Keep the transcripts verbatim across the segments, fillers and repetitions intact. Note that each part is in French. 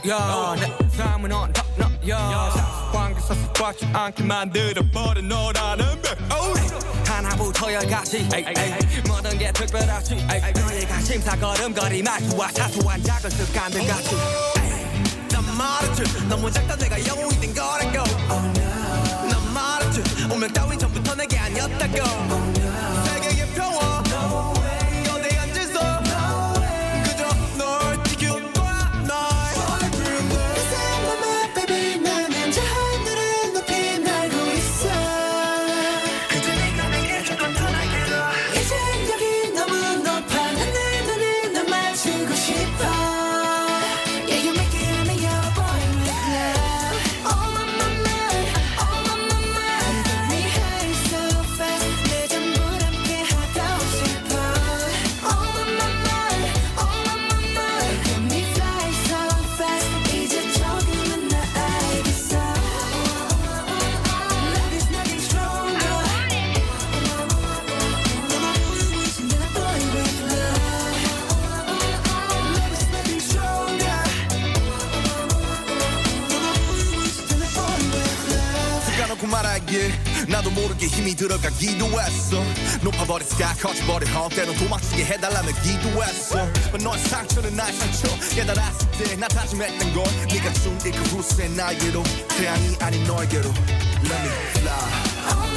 야, 내 삶은 on top not야. 사관계에서 꽉지 않게 만들어버린 너라는 백. 하나부터 열까지 모든 게 특별하지. 너의 관심사 걸음걸이 말투와 사소한 작은 습관들같이. 난 말했지 너무 작다 내가 영웅이 된 거라고. 난 말했지 운명 따윈 전부터 내게 아니었다고. 세계의 평화 거대한 질서 그저 널 지켜봐 날. Cause I'm on my baby 나는 저 하늘을 높이 날고 있어. 그저 네가 내게 조금 더 날개로. 이젠 여기 너무 높아 하늘 눈을 널 맞추고 싶어. 나도 모르게 힘이 들어가기도 했어. 높아버린 스카 커져버린 험 때론 도망치게 해달라며 기도했어. 너의 상처는 나의 상처 깨달았을 때 나 다짐했던 건 네가 준 이 그 후세 나에게로 태양이 아닌 너에게로. Let me fly.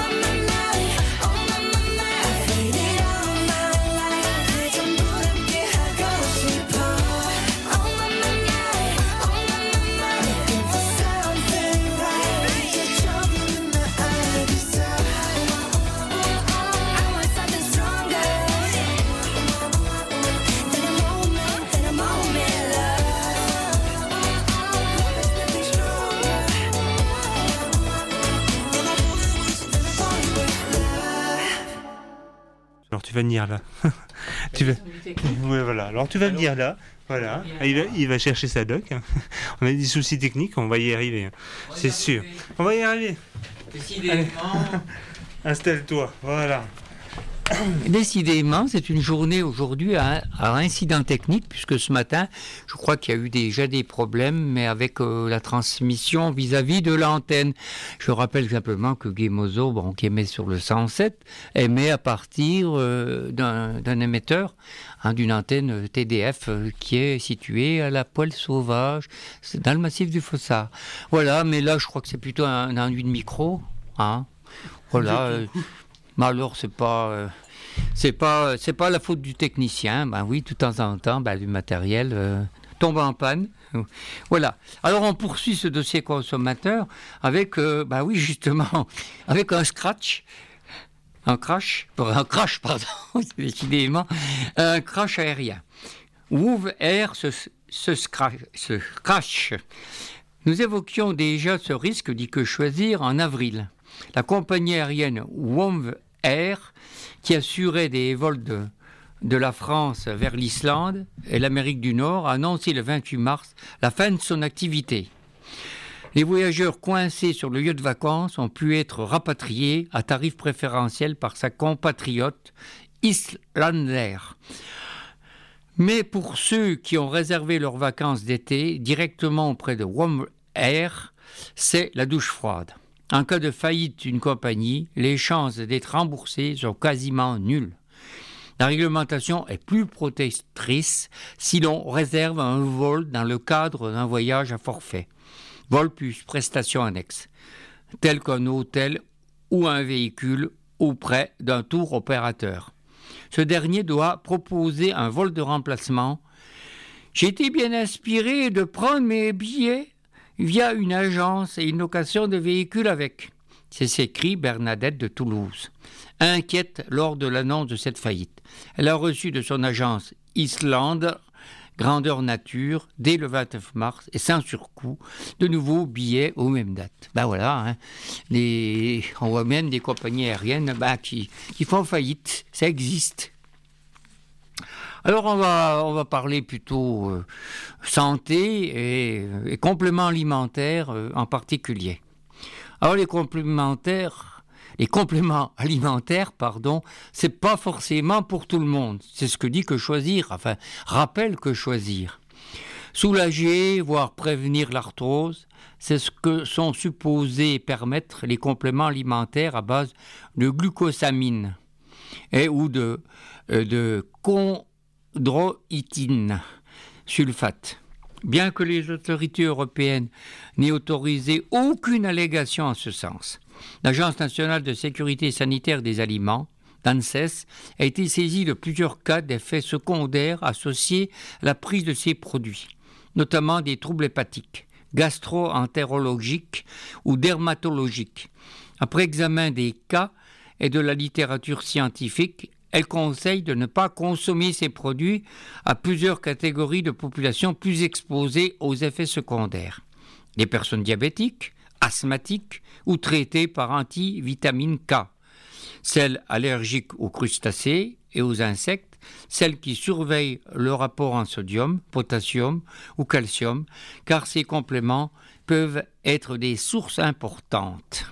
Alors tu vas venir là. tu vas... Oui, voilà. Alors tu vas venir là. Voilà. Il va, il va chercher sa doc. On a des soucis techniques, on va y arriver. C'est sûr. On va y arriver. Décidément. Installe-toi. Voilà. Décidément, c'est une journée aujourd'hui à, à incident technique, puisque ce matin, je crois qu'il y a eu déjà des problèmes, mais avec euh, la transmission vis-à-vis de l'antenne. Je rappelle simplement que Guémozo, bon, qui émet sur le cent sept, émet à partir euh, d'un, d'un émetteur, hein, d'une antenne T D F euh, qui est située à la Poêle Sauvage, c'est dans le massif du Fossard. Voilà, mais là, je crois que c'est plutôt un, un enduit de micro, hein. Voilà. Euh, Mais alors, c'est pas, euh, c'est pas, c'est pas la faute du technicien. Ben oui, de temps en temps, ben, du matériel euh, tombe en panne. Voilà. Alors, on poursuit ce dossier consommateur avec, euh, ben oui, justement, avec un scratch, un crash, un crash, pardon, décidément, un crash aérien. Woow Air se, se, scratch, se crash. Nous évoquions déjà ce risque, dit que choisir, en avril. La compagnie aérienne Woow Air, qui assurait des vols de, de la France vers l'Islande et l'Amérique du Nord, a annoncé le vingt-huit mars la fin de son activité. Les voyageurs coincés sur le lieu de vacances ont pu être rapatriés à tarif préférentiel par sa compatriote Islander. Mais pour ceux qui ont réservé leurs vacances d'été directement auprès de Woow Air, c'est la douche froide. En cas de faillite d'une compagnie, les chances d'être remboursés sont quasiment nulles. La réglementation est plus protectrice si l'on réserve un vol dans le cadre d'un voyage à forfait. Vol plus prestations annexes, tel qu'un hôtel ou un véhicule auprès d'un tour opérateur. Ce dernier doit proposer un vol de remplacement. J'ai été bien inspiré de prendre mes billets via une agence et une location de véhicules avec. C'est s'écrit Bernadette de Toulouse, inquiète lors de l'annonce de cette faillite. Elle a reçu de son agence Islande, grandeur nature, dès le vingt-neuf mars et sans surcoût, de nouveaux billets aux mêmes dates. Ben voilà, hein. Les, on voit même des compagnies aériennes ben, qui, qui font faillite, ça existe. Alors on va, on va parler plutôt euh, santé et, et compléments alimentaires euh, en particulier. Alors les complémentaires, les compléments alimentaires, pardon, c'est pas forcément pour tout le monde. C'est ce que dit Que Choisir, enfin rappelle Que Choisir. Soulager, voire prévenir l'arthrose, c'est ce que sont supposés permettre les compléments alimentaires à base de glucosamine et ou de, euh, de chondroïtine sulfate. Bien que les autorités européennes n'aient autorisé aucune allégation en ce sens, l'Agence nationale de sécurité sanitaire des aliments, l'ANSES, a été saisie de plusieurs cas d'effets secondaires associés à la prise de ces produits, notamment des troubles hépatiques, gastro-entérologiques ou dermatologiques. Après examen des cas et de la littérature scientifique, elle conseille de ne pas consommer ces produits à plusieurs catégories de population plus exposées aux effets secondaires. Les personnes diabétiques, asthmatiques ou traitées par antivitamine K, celles allergiques aux crustacés et aux insectes, celles qui surveillent le rapport en sodium, potassium ou calcium, car ces compléments peuvent être des sources importantes.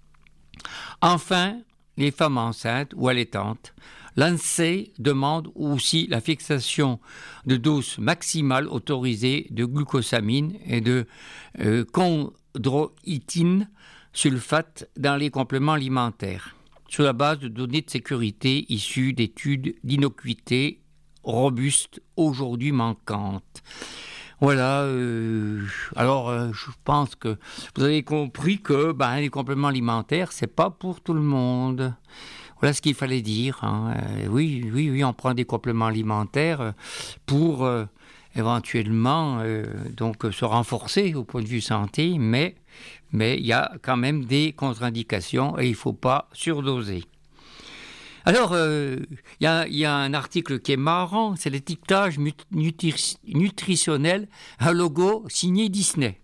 Enfin, les femmes enceintes ou allaitantes, l'ANSES demande aussi la fixation de doses maximales autorisées de glucosamine et de euh, chondroïtine sulfate dans les compléments alimentaires, sur la base de données de sécurité issues d'études d'innocuité robustes aujourd'hui manquantes. Voilà, euh, alors euh, je pense que vous avez compris que ben, les compléments alimentaires, c'est pas pour tout le monde. Voilà ce qu'il fallait dire. Hein. Euh, oui, oui, oui, on prend des compléments alimentaires pour euh, éventuellement euh, donc se renforcer au point de vue santé, mais mais il y a quand même des contre-indications et il ne faut pas surdoser. Alors, il euh, y, y a un article qui est marrant, c'est l'étiquetage nutri- nutritionnel, un logo signé Disney.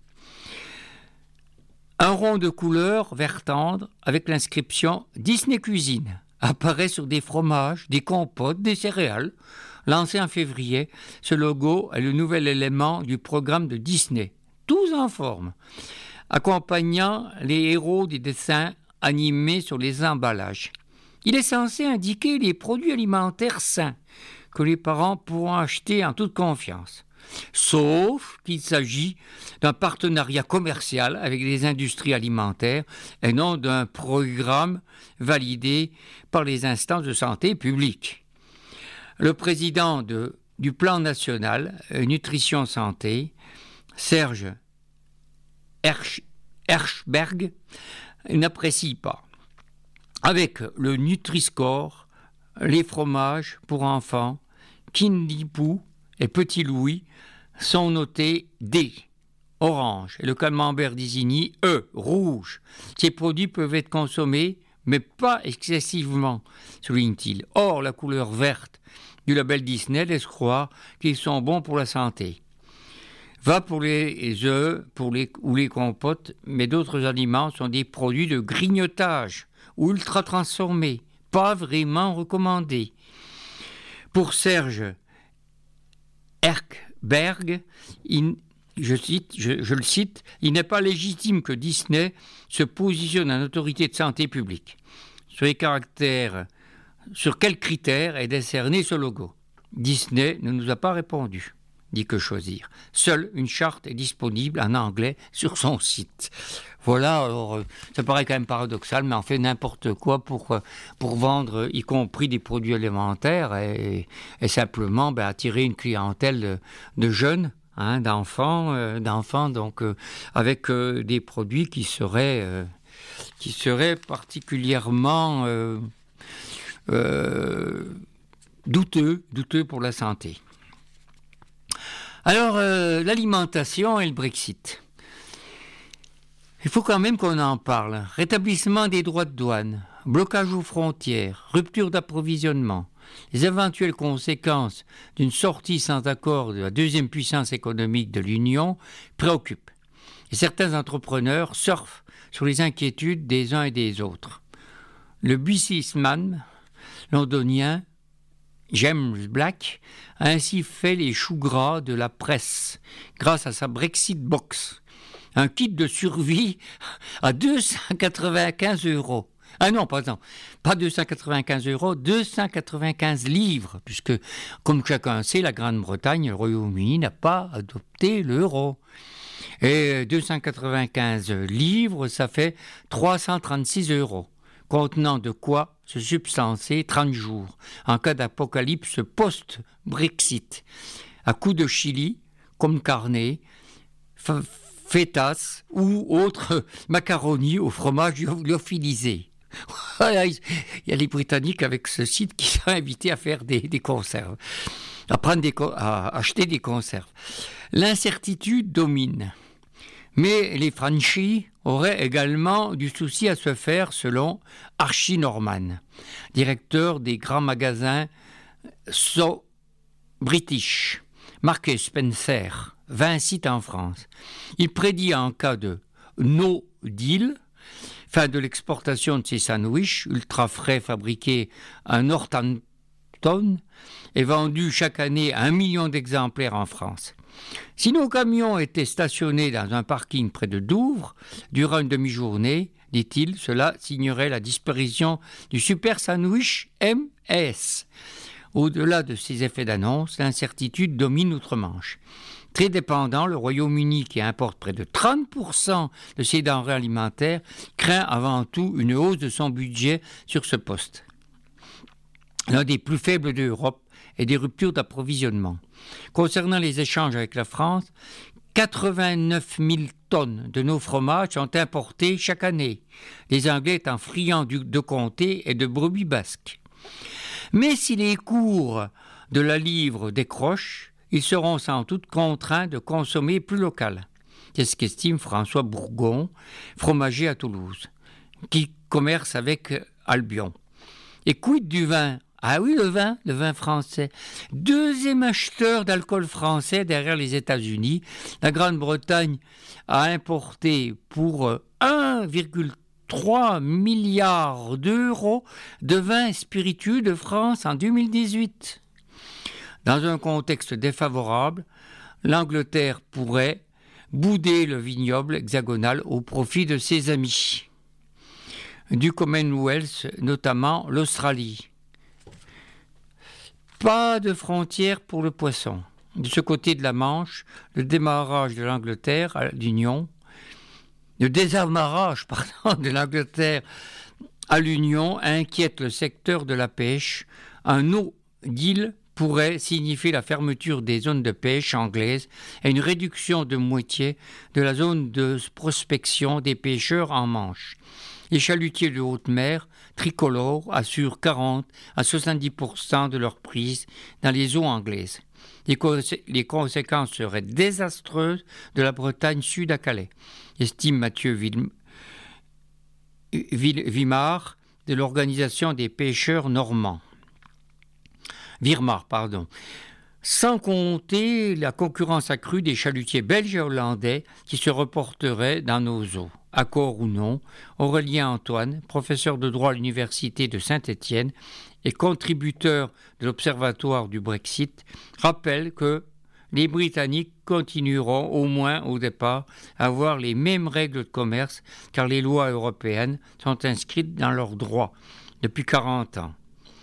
Un rond de couleur vert tendre avec l'inscription Disney Cuisine apparaît sur des fromages, des compotes, des céréales. Lancé en février, ce logo est le nouvel élément du programme de Disney, tous en forme, accompagnant les héros des dessins animés sur les emballages. Il est censé indiquer les produits alimentaires sains que les parents pourront acheter en toute confiance. Sauf qu'il s'agit d'un partenariat commercial avec les industries alimentaires et non d'un programme validé par les instances de santé publique. Le président de, du Plan national Nutrition Santé, Serge Hershberg, n'apprécie pas. Avec le Nutri-Score, les fromages pour enfants, Kindy Poo et Petit Louis sont notés D, orange, et le camembert d'Isigny, E, rouge. Ces produits peuvent être consommés, mais pas excessivement, souligne-t-il. Or, la couleur verte du label Disney laisse croire qu'ils sont bons pour la santé. Va pour les œufs pour les, ou les compotes, mais d'autres aliments sont des produits de grignotage ou ultra transformés, pas vraiment recommandés. Pour Serge Hershberg, il, je, cite, je, je le cite, il n'est pas légitime que Disney se positionne en autorité de santé publique. Sur les caractères, sur quels critères est décerné ce logo ? Disney ne nous a pas répondu, dit Que Choisir. Seule une charte est disponible en anglais sur son site. Voilà, alors ça paraît quand même paradoxal, mais on fait n'importe quoi pour, pour vendre, y compris des produits alimentaires, et, et simplement ben, attirer une clientèle de, de jeunes, hein, d'enfants, euh, d'enfants donc, euh, avec euh, des produits qui seraient, euh, qui seraient particulièrement euh, euh, douteux, douteux pour la santé. Alors, euh, l'alimentation et le Brexit. Il faut quand même qu'on en parle. Rétablissement des droits de douane, blocage aux frontières, rupture d'approvisionnement. Les éventuelles conséquences d'une sortie sans accord de la deuxième puissance économique de l'Union préoccupent. Et certains entrepreneurs surfent sur les inquiétudes des uns et des autres. Le businessman londonien James Black a ainsi fait les choux gras de la presse grâce à sa Brexit Box, un kit de survie à deux cent quatre-vingt-quinze euros. Ah non, pardon, pas deux cent quatre-vingt-quinze euros, deux cent quatre-vingt-quinze livres, puisque, comme chacun sait, la Grande-Bretagne, le Royaume-Uni, n'a pas adopté l'euro. Et deux cent quatre-vingt-quinze livres, ça fait trois cent trente-six euros, contenant de quoi se substancer trente jours, en cas d'apocalypse post-Brexit, à coups de chili, comme carnet, f- feitas ou autres macaronis au fromage lyophilisé. Il y a les Britanniques avec ce site qui sont invités à faire des, des conserves, à, prendre des, à acheter des conserves. L'incertitude domine, mais les Frenchies auraient également du souci à se faire selon Archie Norman, directeur des grands magasins So British, Marks Spencer, vingt sites en France. Il prédit en cas de no deal, fin de l'exportation de ces sandwichs ultra frais fabriqués à Northampton et vendus chaque année à un million d'exemplaires en France. Si nos camions étaient stationnés dans un parking près de Douvres, durant une demi-journée, dit-il, cela signerait la disparition du super sandwich M S. Au-delà de ces effets d'annonce, l'incertitude domine outre-Manche. Très dépendant, le Royaume-Uni, qui importe près de trente pour cent de ses denrées alimentaires, craint avant tout une hausse de son budget sur ce poste. L'un des plus faibles d'Europe et des ruptures d'approvisionnement. Concernant les échanges avec la France, quatre-vingt-neuf mille tonnes de nos fromages sont importés chaque année, les Anglais étant friands de comté et de brebis basques. Mais si les cours de la livre décrochent, ils seront sans doute contraints de consommer plus local. C'est ce qu'estime François Bourgon, fromager à Toulouse, qui commerce avec Albion. Et quid du vin ? Ah oui, le vin, le vin français. Deuxième acheteur d'alcool français derrière les États-Unis, la Grande-Bretagne a importé pour un virgule trois milliard d'euros de vin spiritueux de France en deux mille dix-huit. Dans un contexte défavorable, l'Angleterre pourrait bouder le vignoble hexagonal au profit de ses amis. Du Commonwealth, notamment l'Australie. Pas de frontières pour le poisson. De ce côté de la Manche, le démarrage de l'Angleterre à l'Union, le désamarrage pardon, de l'Angleterre à l'Union inquiète le secteur de la pêche. Un no deal pourrait signifier la fermeture des zones de pêche anglaises et une réduction de moitié de la zone de prospection des pêcheurs en Manche. Les chalutiers de haute mer tricolores assurent quarante à soixante-dix pour cent de leur prise dans les eaux anglaises. Les, consé- les conséquences seraient désastreuses de la Bretagne sud à Calais, estime Mathieu Ville- Ville- Vimard de l'Organisation des pêcheurs normands. Virmar, pardon. Sans compter la concurrence accrue des chalutiers belges et hollandais qui se reporteraient dans nos eaux. Accord ou non, Aurélien Antoine, professeur de droit à l'université de Saint-Étienne et contributeur de l'Observatoire du Brexit, rappelle que les Britanniques continueront au moins au départ à avoir les mêmes règles de commerce car les lois européennes sont inscrites dans leurs droits depuis quarante ans.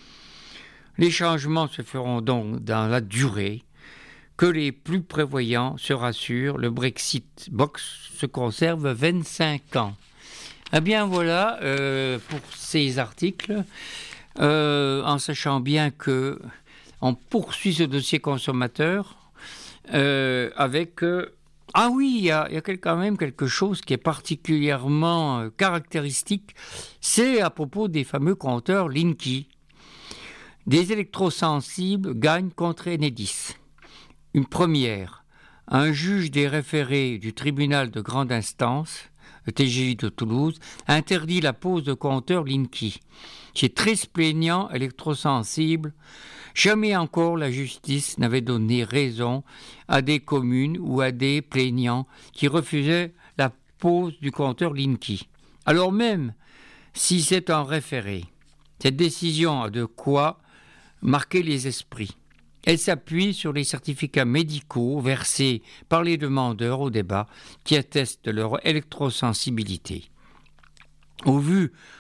Les changements se feront donc dans la durée. Que les plus prévoyants se rassurent, le Brexit box se conserve vingt-cinq ans. Eh bien voilà euh, pour ces articles, euh, en sachant bien que on poursuit ce dossier consommateur euh, avec... Euh, ah oui, il y a, il y a quand même quelque chose qui est particulièrement euh, caractéristique, c'est à propos des fameux compteurs Linky. Des électrosensibles gagnent contre Enedis. Une première, un juge des référés du tribunal de grande instance, le T G I de Toulouse, interdit la pose de compteurs Linky. Chez treize plaignants électrosensibles, jamais encore la justice n'avait donné raison à des communes ou à des plaignants qui refusaient la pose du compteur Linky. Alors même si c'est un référé, cette décision a de quoi marquer les esprits. Elle s'appuie sur les certificats médicaux versés par les demandeurs au débat qui attestent de leur électrosensibilité. Au vu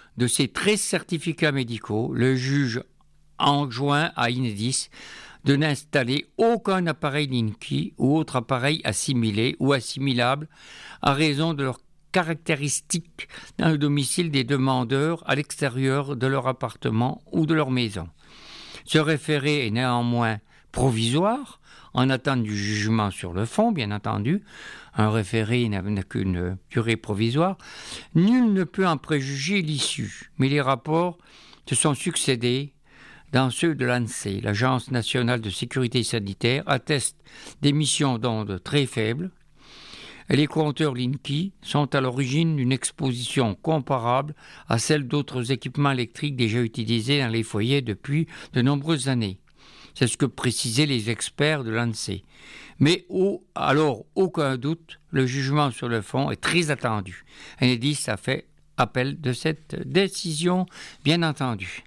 de ces treize certificats médicaux, le juge enjoint à Enedis de n'installer aucun appareil Linky ou autre appareil assimilé ou assimilable à raison de leurs caractéristiques dans le domicile des demandeurs à l'extérieur de leur appartement ou de leur maison. Ce référé est néanmoins provisoire, en attente du jugement sur le fond, bien entendu. Un référé n'a qu'une durée provisoire. Nul ne peut en préjuger l'issue, mais les rapports se sont succédés dans ceux de l'ANSEE. L'Agence nationale de sécurité sanitaire atteste d'émissions d'ondes très faibles. Les compteurs Linky sont à l'origine d'une exposition comparable à celle d'autres équipements électriques déjà utilisés dans les foyers depuis de nombreuses années. C'est ce que précisaient les experts de l'ANSEE. Mais oh, alors, aucun doute, le jugement sur le fond est très attendu. Enedis a fait appel de cette décision, bien entendu.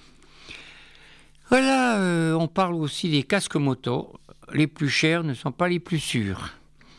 Voilà, euh, on parle aussi des casques moto. Les plus chers ne sont pas les plus sûrs.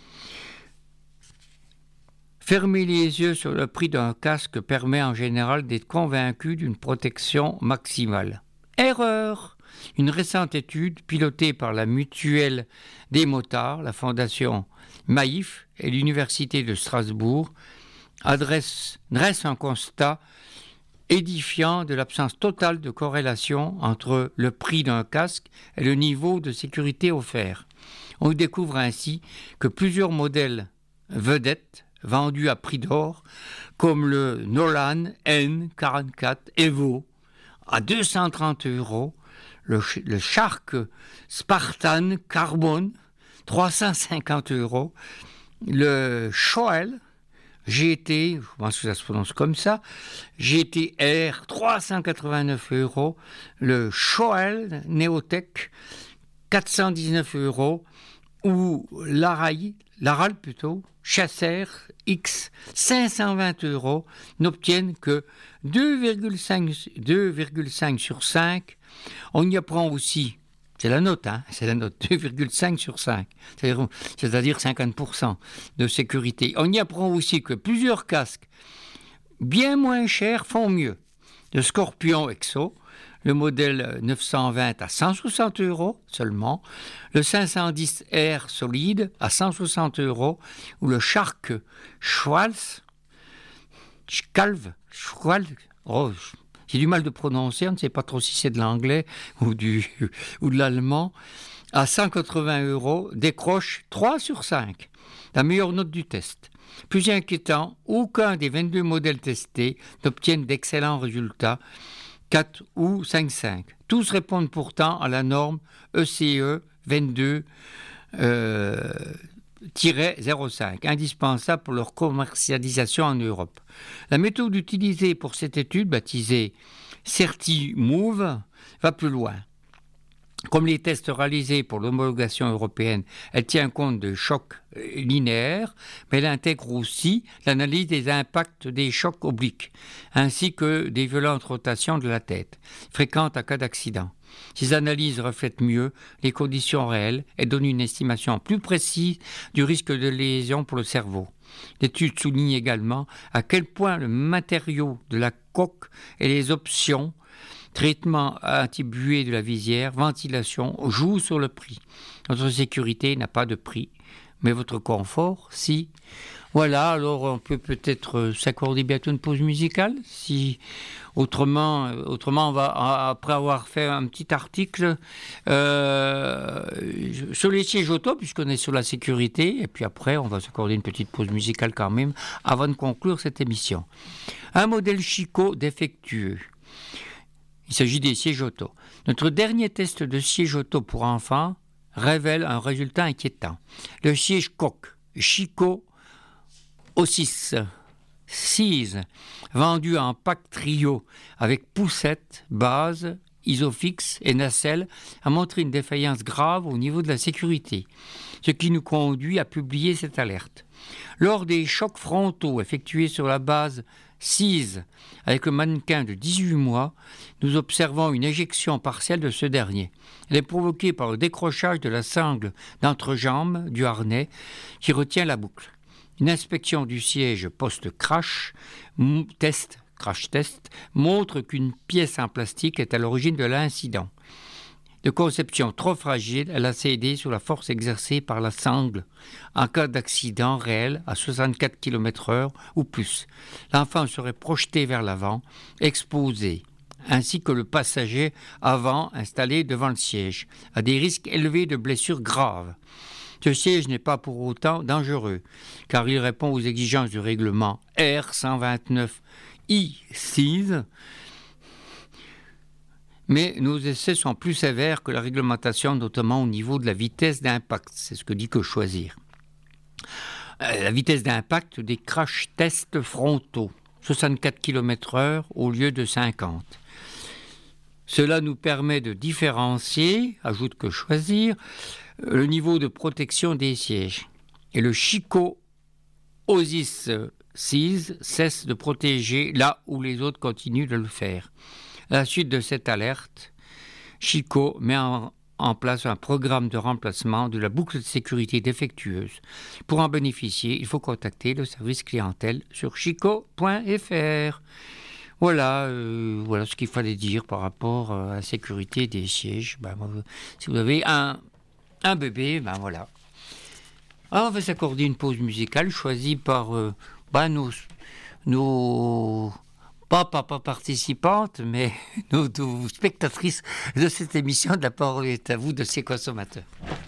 Fermer les yeux sur le prix d'un casque permet en général d'être convaincu d'une protection maximale. Erreur! Une récente étude pilotée par la Mutuelle des motards, la Fondation Maïf et l'Université de Strasbourg adresse, dresse un constat édifiant de l'absence totale de corrélation entre le prix d'un casque et le niveau de sécurité offert. On découvre ainsi que plusieurs modèles vedettes vendus à prix d'or, comme le Nolan N quarante-quatre Evo à deux cent trente euros, le, le Shark Spartan Carbone trois cent cinquante euros, le Shoel G T, je pense que ça se prononce comme ça, G T R trois cent quatre-vingt-neuf euros, le Shoel Neotech quatre cent dix-neuf euros, ou l'Aral, l'Aral plutôt, Chaser X cinq cent vingt euros, n'obtiennent que deux virgule cinq sur cinq. On y apprend aussi, c'est la note, hein, c'est la note, deux virgule cinq sur cinq, c'est-à-dire, c'est-à-dire cinquante pour cent de sécurité. On y apprend aussi que plusieurs casques bien moins chers font mieux. Le Scorpion Exo, le modèle neuf cent vingt à cent soixante euros seulement, le cinq cent dix R solide à cent soixante euros, ou le Shark Schwalz, Scalv, Schwalz, oh, j'ai du mal de prononcer, on ne sait pas trop si c'est de l'anglais ou, du, ou de l'allemand, à cent quatre-vingts euros, décroche trois sur cinq, la meilleure note du test. Plus inquiétant, aucun des vingt-deux modèles testés n'obtiennent d'excellents résultats, quatre ou cinq virgule cinq. Tous répondent pourtant à la norme E C E vingt-deux zéro cinq, indispensable pour leur commercialisation en Europe. La méthode utilisée pour cette étude, baptisée CertiMove, va plus loin. Comme les tests réalisés pour l'homologation européenne, elle tient compte de chocs linéaires, mais elle intègre aussi l'analyse des impacts des chocs obliques, ainsi que des violentes rotations de la tête, fréquentes en cas d'accident. Ces analyses reflètent mieux les conditions réelles et donnent une estimation plus précise du risque de lésion pour le cerveau. L'étude souligne également à quel point le matériau de la coque et les options traitement anti-buée de la visière, ventilation, joue sur le prix. Notre sécurité n'a pas de prix, mais votre confort, si. Voilà, alors on peut peut-être s'accorder bientôt une pause musicale. Si autrement, autrement on va, après avoir fait un petit article euh, sur les sièges auto, puisqu'on est sur la sécurité, et puis après on va s'accorder une petite pause musicale quand même, avant de conclure cette émission. Un modèle Chico défectueux. Il s'agit des sièges auto. Notre dernier test de siège auto pour enfants révèle un résultat inquiétant. Le siège coque Chico O six, six, vendu en pack trio avec poussette, base, isofix et nacelle, a montré une défaillance grave au niveau de la sécurité, ce qui nous conduit à publier cette alerte. Lors des chocs frontaux effectués sur la base six avec le mannequin de dix-huit mois, nous observons une éjection partielle de ce dernier. Elle est provoquée par le décrochage de la sangle d'entrejambe du harnais qui retient la boucle. Une inspection du siège post-crash test crash test, montre qu'une pièce en plastique est à l'origine de l'incident. De conception trop fragile, elle a cédé sous la force exercée par la sangle en cas d'accident réel à soixante-quatre kilomètres heure ou plus. L'enfant serait projeté vers l'avant, exposé, ainsi que le passager avant installé devant le siège, à des risques élevés de blessures graves. Ce siège n'est pas pour autant dangereux, car il répond aux exigences du règlement R cent vingt-neuf I six, mais nos essais sont plus sévères que la réglementation, notamment au niveau de la vitesse d'impact. C'est ce que dit Que Choisir. Euh, la vitesse d'impact des crash tests frontaux, soixante-quatre kilomètres heure au lieu de cinquante. Cela nous permet de différencier, ajoute Que Choisir, le niveau de protection des sièges. Et le Chico Osis six cesse de protéger là où les autres continuent de le faire. À la suite de cette alerte, Chico met en, en place un programme de remplacement de la boucle de sécurité défectueuse. Pour en bénéficier, il faut contacter le service clientèle sur chico point f r. Voilà, euh, voilà ce qu'il fallait dire par rapport à la sécurité des sièges. Ben, si vous avez un, un bébé, ben voilà. Alors, on va s'accorder une pause musicale choisie par euh, ben, nos... nos Pas, pas, pas participantes, mais nos, nos spectatrices de cette émission de La Parole est à vous de ces consommateurs.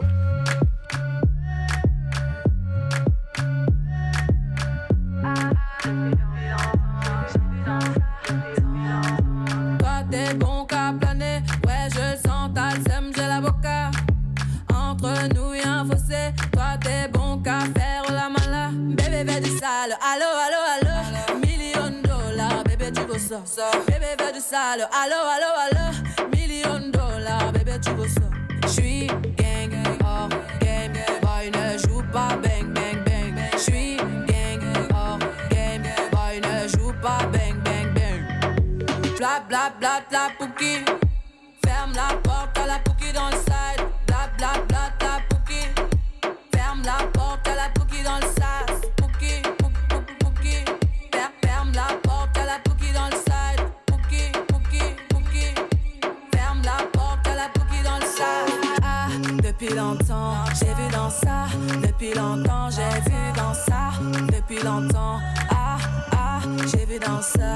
Toi t'es bon qu'à planer, ouais je sens ta sème, j'ai l'avocat. Entre nous y'a un fossé, toi t'es bon qu'à faire la mala. Bébé fais du sale, allo, allo, allo, million dollars, bébé tu veux ça, ça. Bébé fais du sale, allo, allo, allo, million dollars, bébé tu veux ça. J'suis gang, hors game, boy ne joue pas bang, bang, bang. J'suis gang, hors game, boy ne joue pas bang, bang, bang. Bla bla bla bla pouki, ferme la porte à la pouki dans le side. Bla bla bla bla pouki, ferme la porte à la pouki dans le sas. Pouki, pouki, pouki, ferme la porte à la pouki dans le side. Pouki, pouki, pouki, ferme la porte à la pouki dans le sas. Ah, depuis longtemps, j'ai vu dans ça. Depuis longtemps, j'ai vu dans ça. Depuis longtemps, ah, ah, j'ai vu dans ça.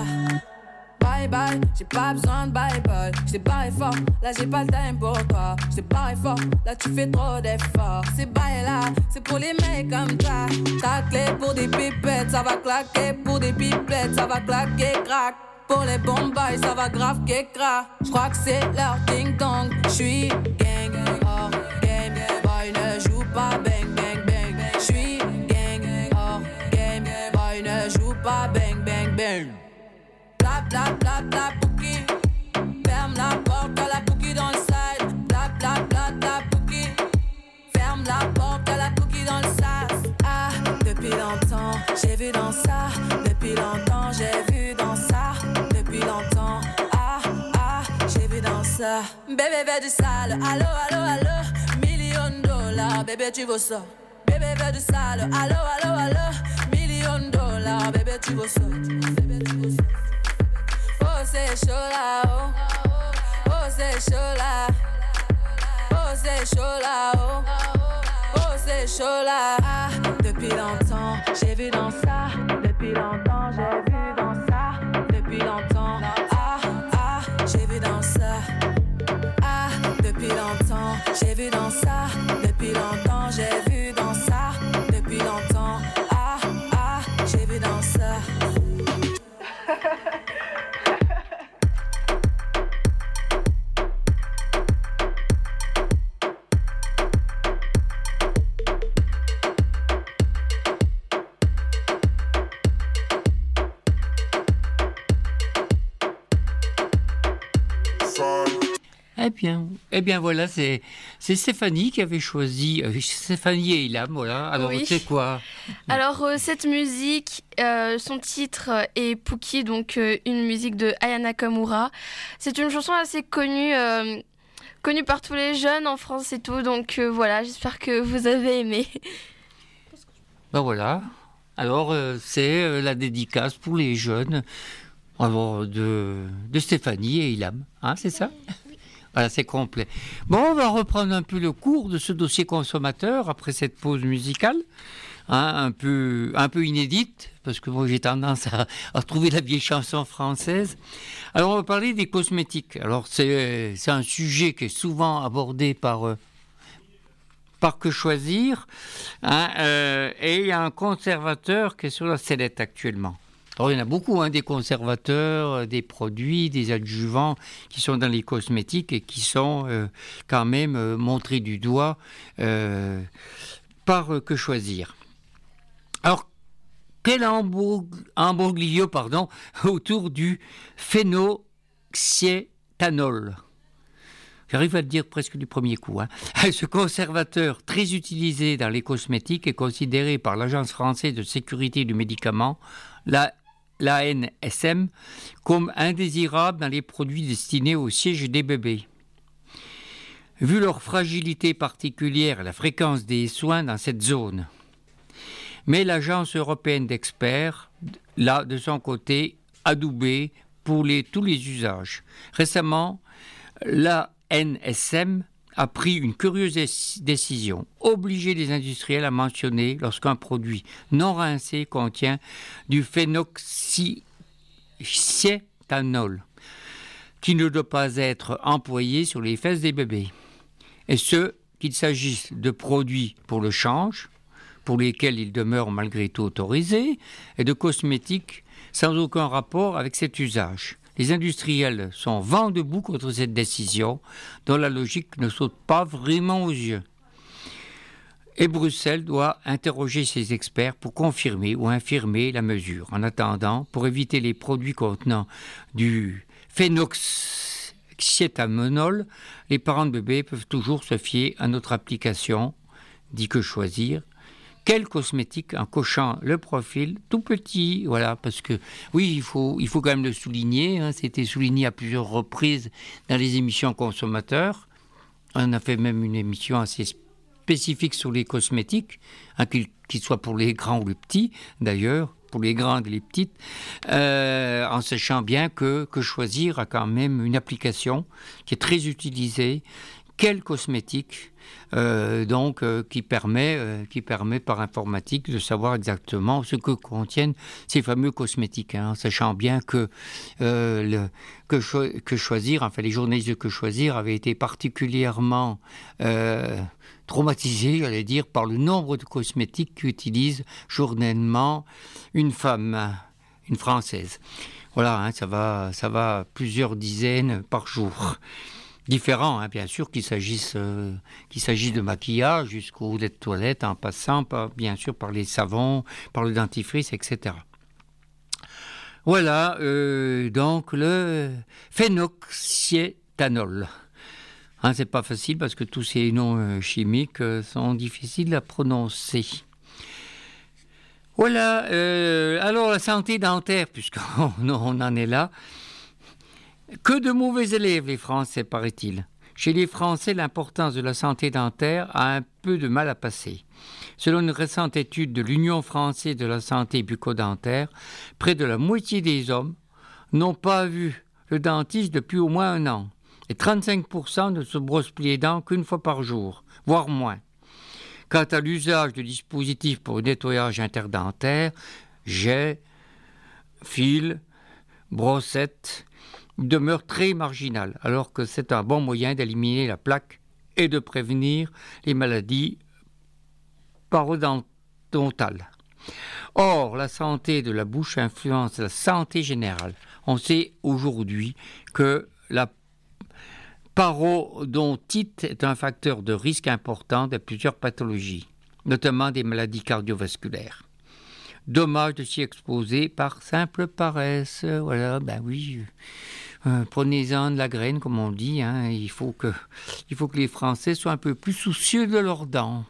Bye bye, j'ai pas besoin de bye bye. J't'ai barré fort, là j'ai pas le time pour toi. J't'ai barré fort, là tu fais trop d'efforts. C'est bye là, c'est pour les mecs comme ça. Ta clé pour des pipettes, ça va claquer. Pour des pipettes, ça va claquer, crack. Pour les bombes, ça va grave qu'écra. J'crois que c'est leur ding dong. J'suis gang, hors game, boy ne joue pas bang bang bang. J'suis gang, hors game, boy ne joue pas bang bang bang. Bla bla bla bla pouki, ferme la porte à la pouki dans le side. Bla bla bla bla pouki, ferme la porte à la pouki dans le sas. Ah, depuis longtemps, j'ai vu dans ça. Depuis longtemps, j'ai vu dans ça. Depuis longtemps, ah, ah, j'ai vu dans ça. Bébé veut du sale, allo, allo, allo, million dollars, bébé tu veux ça. Bébé veut du sale, allo, allo, allo, million dollars, bébé tu veux ça. Bébé tu veux ça. Oh c'est chaud là, oh, oh c'est chaud là, oh c'est chaud là, oh, oh c'est chaud là. Ah, depuis longtemps, j'ai vu dans ça, depuis longtemps, j'ai vu dans ça, depuis longtemps, ah, ah, j'ai vu dans ça. Ah, depuis longtemps, j'ai vu dans ça, depuis longtemps, j'ai vu dans ça, depuis longtemps, ah, ah, j'ai vu dans ça. Eh bien, eh bien voilà, c'est, c'est Stéphanie qui avait choisi. Euh, Stéphanie et Ilham, voilà. Alors, Oui. c'est quoi? Alors, euh, cette musique, euh, son titre est Pouki, donc euh, une musique de Aya Nakamura. C'est une chanson assez connue, euh, connue par tous les jeunes en France et tout. Donc euh, voilà, j'espère que vous avez aimé. Ben voilà. Alors, euh, c'est euh, la dédicace pour les jeunes Alors, de, de Stéphanie et Ilham, hein, c'est ça ? Voilà, c'est complet. Bon, on va reprendre un peu le cours de ce dossier consommateur après cette pause musicale, hein, un peu, un peu inédite, parce que moi j'ai tendance à, à trouver la vieille chanson française. Alors, on va parler des cosmétiques. Alors, c'est, c'est un sujet qui est souvent abordé par, euh, par Que Choisir, hein, euh, et il y a un conservateur qui est sur la sellette actuellement. Alors, il y en a beaucoup, hein, des conservateurs, des produits, des adjuvants qui sont dans les cosmétiques et qui sont euh, quand même euh, montrés du doigt euh, par euh, Que Choisir. Alors, quel embroglio pardon, autour du phénoxyéthanol. J'arrive à le dire presque du premier coup. Hein. Ce conservateur très utilisé dans les cosmétiques est considéré par l'Agence française de sécurité du médicament, la l'A N S M, comme indésirable dans les produits destinés au siège des bébés. Vu leur fragilité particulière et la fréquence des soins dans cette zone. Mais l'Agence européenne d'experts l'a, de son côté, adoubé pour les, tous les usages. Récemment, l'A N S M a pris une curieuse décision, obliger les industriels à mentionner lorsqu'un produit non rincé contient du phénoxyéthanol, qui ne doit pas être employé sur les fesses des bébés. Et ce, qu'il s'agisse de produits pour le change, pour lesquels il demeure malgré tout autorisé, et de cosmétiques sans aucun rapport avec cet usage. Les industriels sont vent debout contre cette décision, dont la logique ne saute pas vraiment aux yeux. Et Bruxelles doit interroger ses experts pour confirmer ou infirmer la mesure. En attendant, pour éviter les produits contenant du phénoxyéthanol, les parents de bébés peuvent toujours se fier à notre application, dit Que Choisir. Quel cosmétique en cochant le profil tout petit, voilà, parce que oui, il faut, il faut quand même le souligner, hein, c'était souligné à plusieurs reprises dans les émissions consommateurs. On a fait même une émission assez spécifique sur les cosmétiques, hein, qu'ils, qu'ils soient pour les grands ou les petits, d'ailleurs, pour les grandes et les petites, euh, en sachant bien que, que Choisir a quand même une application qui est très utilisée. Quel cosmétique euh, donc euh, qui permet euh, qui permet par informatique de savoir exactement ce que contiennent ces fameux cosmétiques, hein, en sachant bien que euh, le, que, cho- que choisir enfin les journalistes de Que Choisir avaient été particulièrement euh, traumatisés, j'allais dire, par le nombre de cosmétiques qu'utilise journellement une femme, une Française. Voilà, hein, ça va ça va à plusieurs dizaines par jour. Différents, hein, bien sûr, qu'il s'agisse, euh, qu'il s'agisse de maquillage jusqu'au lait de toilette, en passant par, bien sûr par les savons, par le dentifrice, et cetera. Voilà, euh, donc le phénoxyéthanol. Hein, c'est pas facile parce que tous ces noms euh, chimiques euh, sont difficiles à prononcer. Voilà, euh, alors la santé dentaire, puisqu'on on en est là. Que de mauvais élèves, les Français, paraît-il. Chez les Français, l'importance de la santé dentaire a un peu de mal à passer. Selon une récente étude de l'Union française de la santé bucco-dentaire, près de la moitié des hommes n'ont pas vu le dentiste depuis au moins un an. Et trente-cinq pour cent ne se brossent plus les dents qu'une fois par jour, voire moins. Quant à l'usage de dispositifs pour le nettoyage interdentaire, jets, fils, brossettes, demeure très marginal, alors que c'est un bon moyen d'éliminer la plaque et de prévenir les maladies parodontales. Or, la santé de la bouche influence la santé générale. On sait aujourd'hui que la parodontite est un facteur de risque important de plusieurs pathologies, notamment des maladies cardiovasculaires. Dommage de s'y exposer par simple paresse. Voilà, ben oui, euh, prenez-en de la graine, comme on dit. Hein. Il faut que, il faut que les Français soient un peu plus soucieux de leurs dents.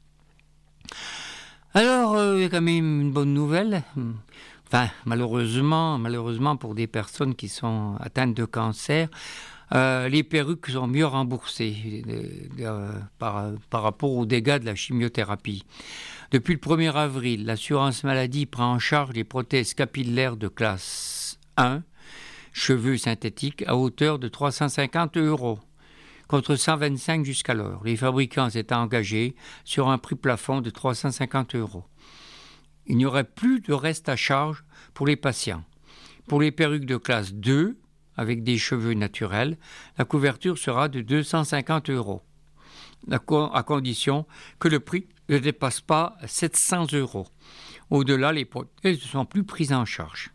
Alors, euh, il y a quand même une bonne nouvelle. Enfin, malheureusement, malheureusement pour des personnes qui sont atteintes de cancer, euh, les perruques sont mieux remboursées de, de, de, par, par rapport aux dégâts de la chimiothérapie. Depuis le premier avril, l'assurance maladie prend en charge les prothèses capillaires de classe un cheveux synthétiques à hauteur de trois cent cinquante euros, contre cent vingt-cinq jusqu'alors. Les fabricants s'étaient engagés sur un prix plafond de trois cent cinquante euros. Il n'y aurait plus de reste à charge pour les patients. Pour les perruques de classe deux, avec des cheveux naturels, la couverture sera de deux cent cinquante euros, à condition que le prix ne dépasse pas sept cents euros. Au-delà, les prothèses ne sont plus prises en charge.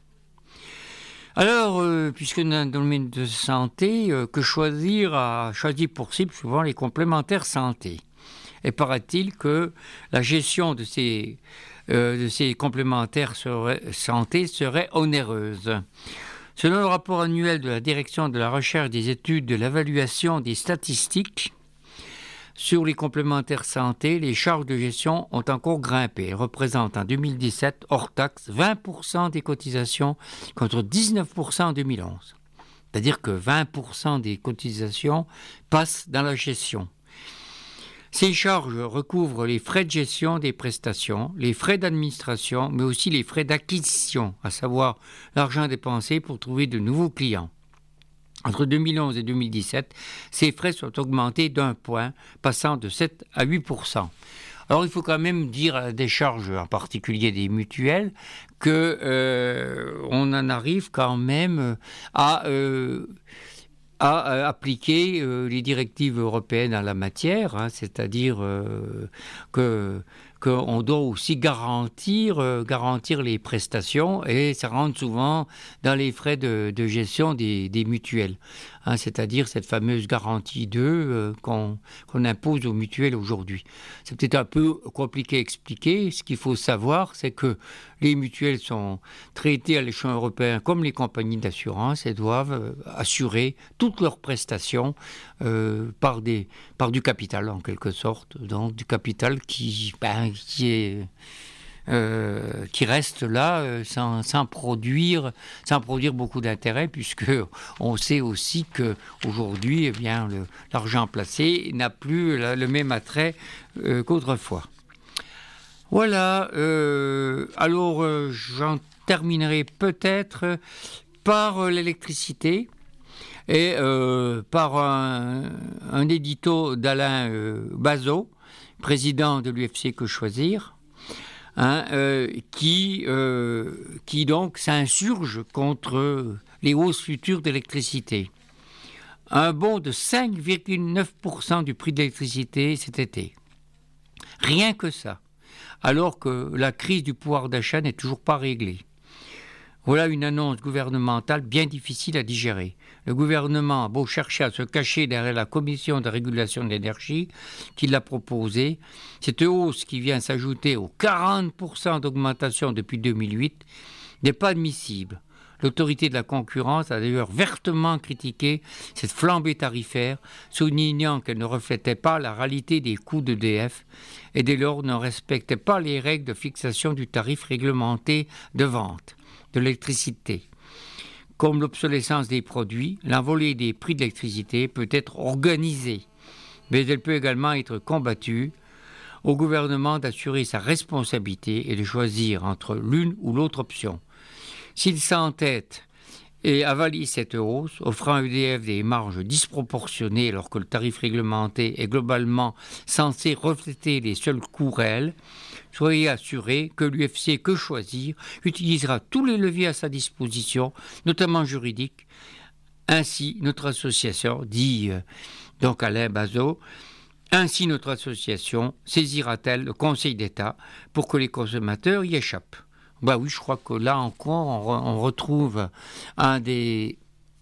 Alors, euh, puisque dans le domaine de santé, euh, que choisir a choisi pour cible souvent les complémentaires santé. Et paraît-il que la gestion de ces, euh, de ces complémentaires serait, santé serait onéreuse. Selon le rapport annuel de la Direction de la recherche, des études, de l'évaluation des statistiques, sur les complémentaires santé, les charges de gestion ont encore grimpé. Elles représentent en deux mille dix-sept, hors taxe, vingt pour cent des cotisations contre dix-neuf pour cent en deux mille onze. C'est-à-dire que vingt pour cent des cotisations passent dans la gestion. Ces charges recouvrent les frais de gestion des prestations, les frais d'administration, mais aussi les frais d'acquisition, à savoir l'argent dépensé pour trouver de nouveaux clients. Entre deux mille onze et deux mille dix-sept, ces frais sont augmentés d'un point, passant de sept à huit pour cent. Alors il faut quand même dire à des charges, en particulier des mutuelles, qu'on euh, en arrive quand même à, euh, à, à appliquer euh, les directives européennes en la matière, hein, c'est-à-dire euh, que... qu'on doit aussi garantir, euh, garantir les prestations et ça rentre souvent dans les frais de, de gestion des, des mutuelles. Hein, c'est-à-dire cette fameuse garantie deux euh, qu'on, qu'on impose aux mutuelles aujourd'hui. C'est peut-être un peu compliqué à expliquer. Ce qu'il faut savoir, c'est que les mutuelles sont traitées à l'échelon européen comme les compagnies d'assurance et doivent euh, assurer toutes leurs prestations euh, par, des, par du capital, en quelque sorte. Donc du capital qui... Ben, qui est euh, qui reste là euh, sans, sans produire sans produire beaucoup d'intérêt, puisque on sait aussi que aujourd'hui, eh bien, le, l'argent placé n'a plus la, le même attrait euh, qu'autrefois. Voilà. Euh, alors euh, j'en terminerai peut-être par euh, l'électricité. Et euh, par un, un édito d'Alain euh, Bazot, président de l'U F C Que Choisir, hein, euh, qui, euh, qui donc s'insurge contre les hausses futures d'électricité. Un bond de cinq virgule neuf pour cent du prix de l'électricité cet été. Rien que ça, alors que la crise du pouvoir d'achat n'est toujours pas réglée. Voilà une annonce gouvernementale bien difficile à digérer. Le gouvernement a beau chercher à se cacher derrière la commission de régulation de l'énergie qui l'a proposée, cette hausse qui vient s'ajouter aux quarante pour cent d'augmentation depuis deux mille huit n'est pas admissible. L'autorité de la concurrence a d'ailleurs vertement critiqué cette flambée tarifaire, soulignant qu'elle ne reflétait pas la réalité des coûts d'E D F et dès lors ne respectait pas les règles de fixation du tarif réglementé de vente de l'électricité. Comme l'obsolescence des produits, l'envolée des prix de l'électricité peut être organisée, mais elle peut également être combattue. Au gouvernement d'assurer sa responsabilité et de choisir entre l'une ou l'autre option. S'il s'entête et avalise cette hausse, offrant à E D F des marges disproportionnées alors que le tarif réglementé est globalement censé refléter les seuls coûts réels, soyez assurés que l'U F C Que Choisir utilisera tous les leviers à sa disposition, notamment juridiques. Ainsi, notre association, dit euh, donc Alain Bazot, ainsi notre association saisira-t-elle le Conseil d'État pour que les consommateurs y échappent. Bah oui, je crois que là encore, on, re, on retrouve un des,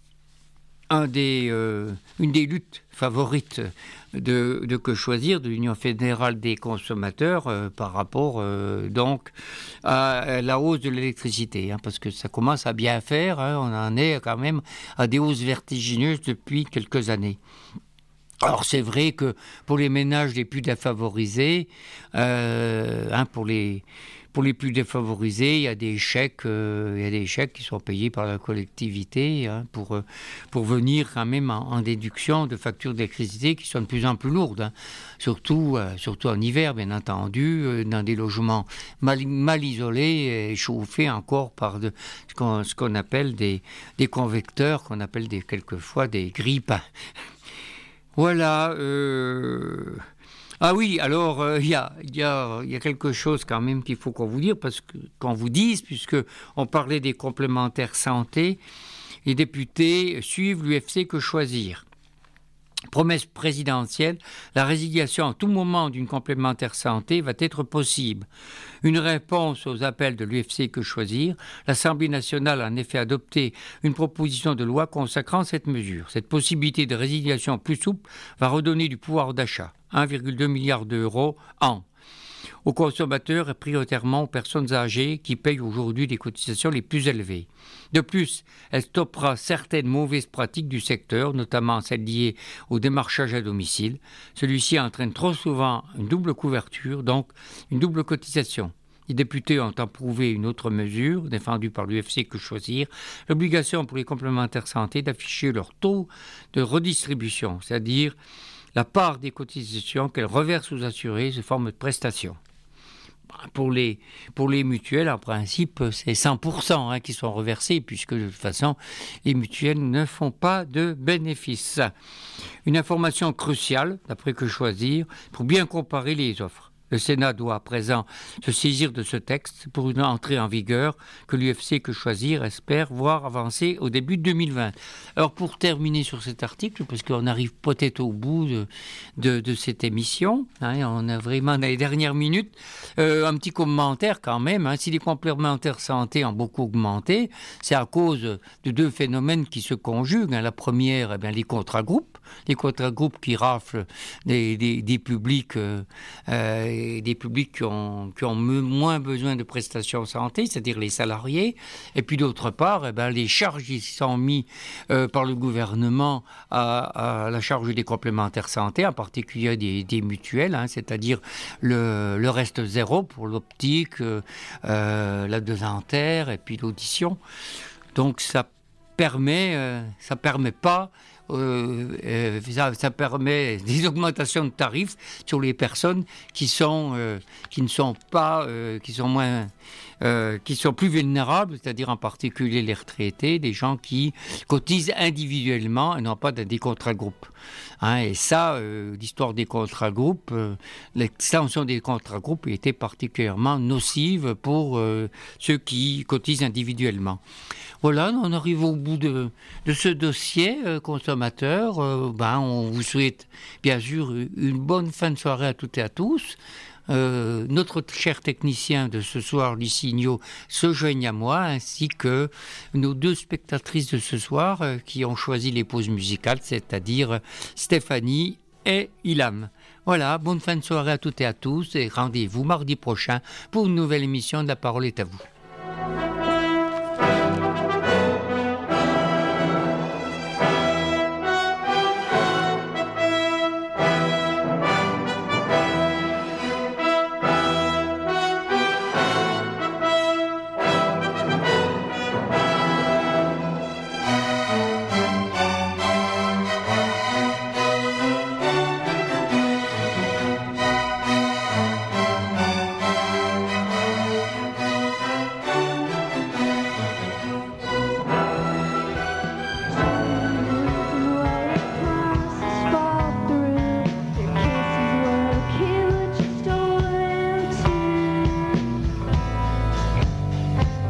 un des, euh, une des luttes favorites de, de Que Choisir, de l'Union fédérale des consommateurs, euh, par rapport euh, donc à la hausse de l'électricité, hein, parce que ça commence à bien faire, hein, on en est quand même à des hausses vertigineuses depuis quelques années. Alors c'est vrai que pour les ménages les plus défavorisés, euh, hein, pour les pour les plus défavorisés, il y a des chèques, euh, il y a des chèques qui sont payés par la collectivité hein, pour, euh, pour venir quand même en, en déduction de factures d'électricité qui sont de plus en plus lourdes. Hein. Surtout, euh, surtout en hiver, bien entendu, euh, dans des logements mal, mal isolés et chauffés encore par de, ce, qu'on, ce qu'on appelle des, des convecteurs, qu'on appelle des, quelquefois des grille-pains. Voilà. Euh... Ah oui, alors il euh, y, a, y, a, y a quelque chose quand même qu'il faut qu'on vous dise, parce que, qu'on vous dise, puisque on parlait des complémentaires santé, les députés suivent l'U F C Que Choisir. Promesse présidentielle, la résiliation à tout moment d'une complémentaire santé va être possible. Une réponse aux appels de l'U F C Que Choisir, l'Assemblée nationale a en effet adopté une proposition de loi consacrant cette mesure. Cette possibilité de résiliation plus souple va redonner du pouvoir d'achat, un virgule deux milliard d'euros an, aux consommateurs et prioritairement aux personnes âgées qui payent aujourd'hui les cotisations les plus élevées. De plus, elle stoppera certaines mauvaises pratiques du secteur, notamment celles liées au démarchage à domicile. Celui-ci entraîne trop souvent une double couverture, donc une double cotisation. Les députés ont approuvé une autre mesure, défendue par l'U F C Que Choisir, l'obligation pour les complémentaires santé d'afficher leur taux de redistribution, c'est-à-dire la part des cotisations qu'elles reversent aux assurés sous forme de prestations. Pour les, pour les mutuelles, en principe, c'est cent pour cent hein, qui sont reversés, puisque de toute façon, les mutuelles ne font pas de bénéfices. Une information cruciale, d'après Que Choisir, pour bien comparer les offres. Le Sénat doit à présent se saisir de ce texte pour une entrée en vigueur que l'U F C Que Choisir espère voir avancer au début de deux mille vingt. Alors pour terminer sur cet article, parce qu'on arrive peut-être au bout de, de, de cette émission, hein, on est vraiment dans les dernières minutes, euh, un petit commentaire quand même, hein, si les complémentaires santé ont beaucoup augmenté, c'est à cause de deux phénomènes qui se conjuguent. Hein. La première, eh bien, les contrats groupes, les contrats groupes qui raflent des, des, des publics euh, euh, des publics qui ont, qui ont moins besoin de prestations santé, c'est-à-dire les salariés, et puis d'autre part, eh ben, les charges qui sont mises euh, par le gouvernement à, à la charge des complémentaires santé, en particulier des, des mutuelles, hein, c'est-à-dire le, le reste zéro pour l'optique, euh, euh, la dentaire et puis l'audition. Donc ça permet, euh, ça permet pas Euh, euh, ça, ça permet des augmentations de tarifs sur les personnes qui sont euh, qui ne sont pas euh, qui sont moins euh, qui sont plus vulnérables, c'est-à-dire en particulier les retraités, des gens qui cotisent individuellement et non pas dans des contrats groupes. Hein, et ça, euh, l'histoire des contrats groupes, euh, l'extension des contrats groupes était particulièrement nocive pour euh, ceux qui cotisent individuellement. Voilà, on arrive au bout de, de ce dossier euh, consommateur. Euh, ben, on vous souhaite bien sûr une bonne fin de soirée à toutes et à tous. Euh, notre cher technicien de ce soir, Lucignot, se joigne à moi, ainsi que nos deux spectatrices de ce soir euh, qui ont choisi les pauses musicales, c'est-à-dire Stéphanie et Ilham. Voilà, bonne fin de soirée à toutes et à tous et rendez-vous mardi prochain pour une nouvelle émission de La Parole est à vous.